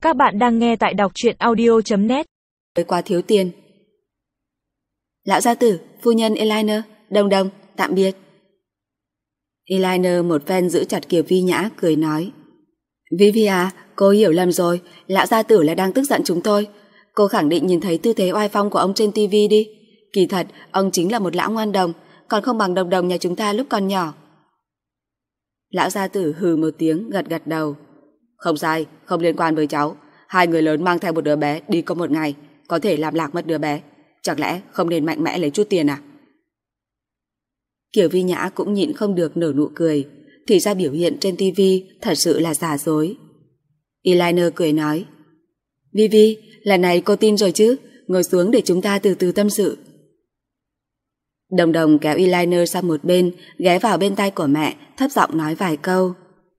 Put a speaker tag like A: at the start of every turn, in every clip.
A: Các bạn đang nghe tại đọc truyện audio.net.
B: Quá thiếu tiền. Lão gia tử, phu nhân Eliner, Đồng Đồng, tạm biệt. Eliner một phen giữ chặt Kiều Vi Nhã, cười nói: Vivi à, cô hiểu lầm rồi, lão gia tử là đang tức giận chúng tôi. Cô khẳng định nhìn thấy tư thế oai phong của ông trên tivi đi. Kỳ thật, ông chính là một lão ngoan đồng, còn không bằng Đồng Đồng nhà chúng ta lúc còn nhỏ. Lão gia tử hừ một tiếng, gật gật đầu. Không sai, không liên quan với cháu. Hai người lớn mang theo một đứa bé đi có một ngày, có thể làm lạc mất đứa bé. Chẳng lẽ không nên mạnh mẽ lấy chút tiền à? Kiều Vi Nhã cũng nhịn không được nở nụ cười. Thì ra biểu hiện trên tivi thật sự là giả dối. Eliner cười nói: Vivi, lần này cô tin rồi chứ? Ngồi xuống để chúng ta từ từ tâm sự. Đồng Đồng kéo Eliner sang một bên, ghé vào bên tai của mẹ, thấp giọng nói vài câu.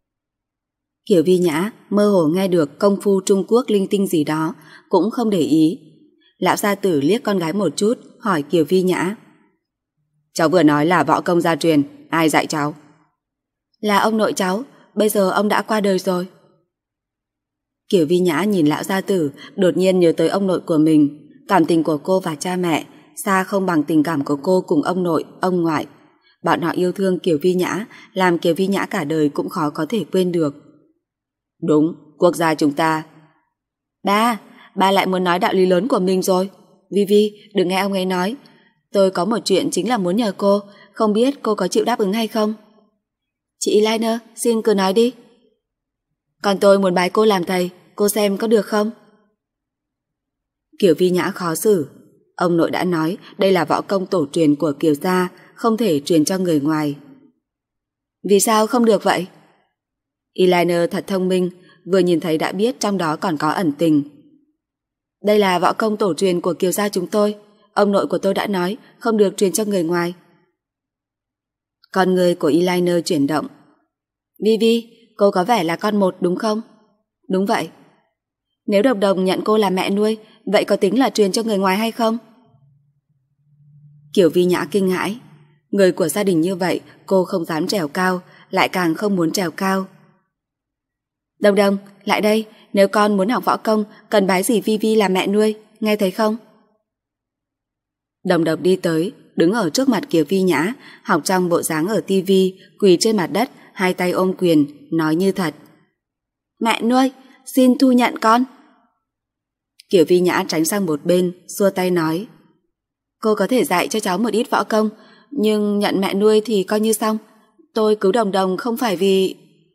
B: Kiều Vi Nhã mơ hồ nghe được công phu Trung Quốc linh tinh gì đó, cũng không để ý. Lão gia tử liếc con gái một chút, hỏi Kiều Vi Nhã: Cháu vừa nói là võ công gia truyền, ai dạy cháu? Là ông nội cháu, bây giờ ông đã qua đời rồi. Kiều Vi Nhã nhìn lão gia tử, đột nhiên nhớ tới ông nội của mình. Cảm tình của cô và cha mẹ xa không bằng tình cảm của cô cùng ông nội, ông ngoại. Bọn họ yêu thương Kiều Vi Nhã, làm Kiều Vi Nhã cả đời cũng khó có thể quên được. Đúng, quốc gia chúng ta. Ba lại muốn nói đạo lý lớn của mình rồi. Vivi, đừng nghe ông ấy nói. Tôi có một chuyện chính là muốn nhờ cô, không biết cô có chịu đáp ứng hay không? Chị Eliner, xin cứ nói đi. Còn tôi muốn bái cô làm thầy, cô xem có được không? Kiều Vi Nhã khó xử. Ông nội đã nói đây là võ công tổ truyền của Kiều gia, không thể truyền cho người ngoài. Vì sao không được vậy? Eliner thật thông minh, vừa nhìn thấy đã biết trong đó còn có ẩn tình. Đây là võ công tổ truyền của Kiều gia chúng tôi. Ông nội của tôi đã nói không được truyền cho người ngoài. Con người của Eliner chuyển động. Vivi, cô có vẻ là con một đúng không? Đúng vậy. Nếu Đồng Đồng nhận cô làm mẹ nuôi, vậy có tính là truyền cho người ngoài hay không? Kiều Vi Nhã kinh hãi. Người của gia đình như vậy cô không dám trèo cao, lại càng không muốn trèo cao. Đồng Đồng, lại đây, nếu con muốn học võ công, cần bái dì Vivi làm mẹ nuôi, nghe thấy không? Đồng Đồng đi tới, đứng ở trước mặt Kiều Vi Nhã, học trong bộ dáng ở tivi, quỳ trên mặt đất, hai tay ôm quyền, nói như thật. Mẹ nuôi, xin thu nhận con. Kiều Vi Nhã tránh sang một bên, xua tay nói: Cô có thể dạy cho cháu một ít võ công, nhưng nhận mẹ nuôi thì coi như xong. Tôi cứu Đồng Đồng không phải vì...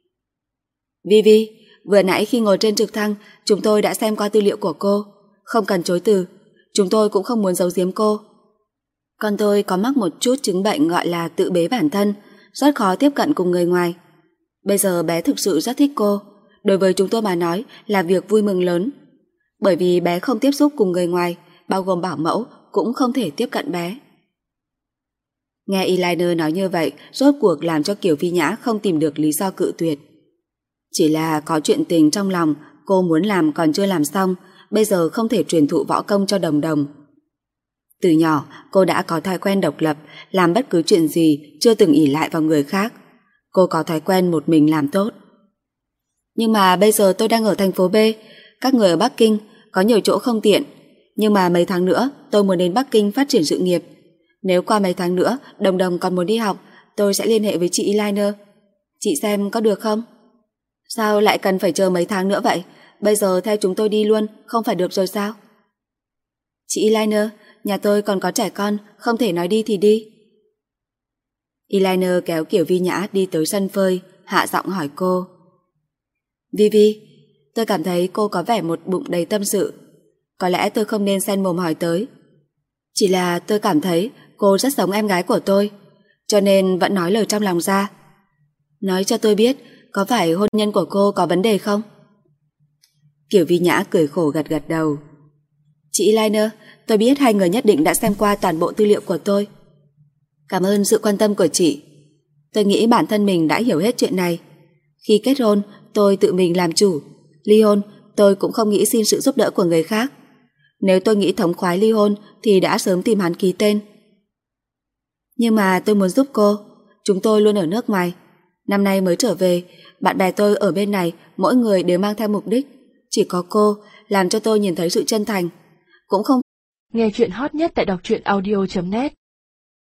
B: Vivi, vừa nãy khi ngồi trên trực thăng, chúng tôi đã xem qua tư liệu của cô. Không cần chối từ, chúng tôi cũng không muốn giấu giếm cô. Con tôi có mắc một chút chứng bệnh gọi là tự bế bản thân, rất khó tiếp cận cùng người ngoài. Bây giờ bé thực sự rất thích cô, đối với chúng tôi mà nói là việc vui mừng lớn. Bởi vì bé không tiếp xúc cùng người ngoài, bao gồm bảo mẫu, cũng không thể tiếp cận bé. Nghe Eliner nói như vậy, rốt cuộc làm cho Kiều Vi Nhã không tìm được lý do cự tuyệt. Chỉ là có chuyện tình trong lòng, cô muốn làm còn chưa làm xong, bây giờ không thể truyền thụ võ công cho Đồng Đồng. Từ nhỏ, cô đã có thói quen độc lập, làm bất cứ chuyện gì, chưa từng ỷ lại vào người khác. Cô có thói quen một mình làm tốt. Nhưng mà bây giờ tôi đang ở thành phố B, các người ở Bắc Kinh, có nhiều chỗ không tiện. Nhưng mà mấy tháng nữa, tôi muốn đến Bắc Kinh phát triển sự nghiệp. Nếu qua mấy tháng nữa, Đồng Đồng còn muốn đi học, tôi sẽ liên hệ với chị Eliner. Chị xem có được không? Sao lại cần phải chờ mấy tháng nữa vậy? Bây giờ theo chúng tôi đi luôn, không phải được rồi sao? Chị Eliner, nhà tôi còn có trẻ con, không thể nói đi thì đi. Eliner kéo Kiều Vi Nhã đi tới sân phơi, hạ giọng hỏi cô. Vivi, tôi cảm thấy cô có vẻ một bụng đầy tâm sự. Có lẽ tôi không nên xen mồm hỏi tới. Chỉ là tôi cảm thấy cô rất giống em gái của tôi, cho nên vẫn nói lời trong lòng ra. Nói cho tôi biết, có phải hôn nhân của cô có vấn đề không? Kiều Vi Nhã cười khổ gật gật đầu. Chị Eliner, tôi biết hai người nhất định đã xem qua toàn bộ tư liệu của tôi. Cảm ơn sự quan tâm của chị. Tôi nghĩ bản thân mình đã hiểu hết chuyện này. Khi kết hôn, tôi tự mình làm chủ. Ly hôn, tôi cũng không nghĩ xin sự giúp đỡ của người khác. Nếu tôi nghĩ thống khoái ly hôn thì đã sớm tìm hắn ký tên. Nhưng mà tôi muốn giúp cô. Chúng tôi luôn ở nước ngoài. Năm nay mới trở về, bạn bè tôi ở bên này mỗi người đều mang theo mục đích. Chỉ có cô làm cho tôi nhìn thấy sự chân thành. Cũng không.
A: Nghe chuyện hot nhất tại đọc truyện audio.net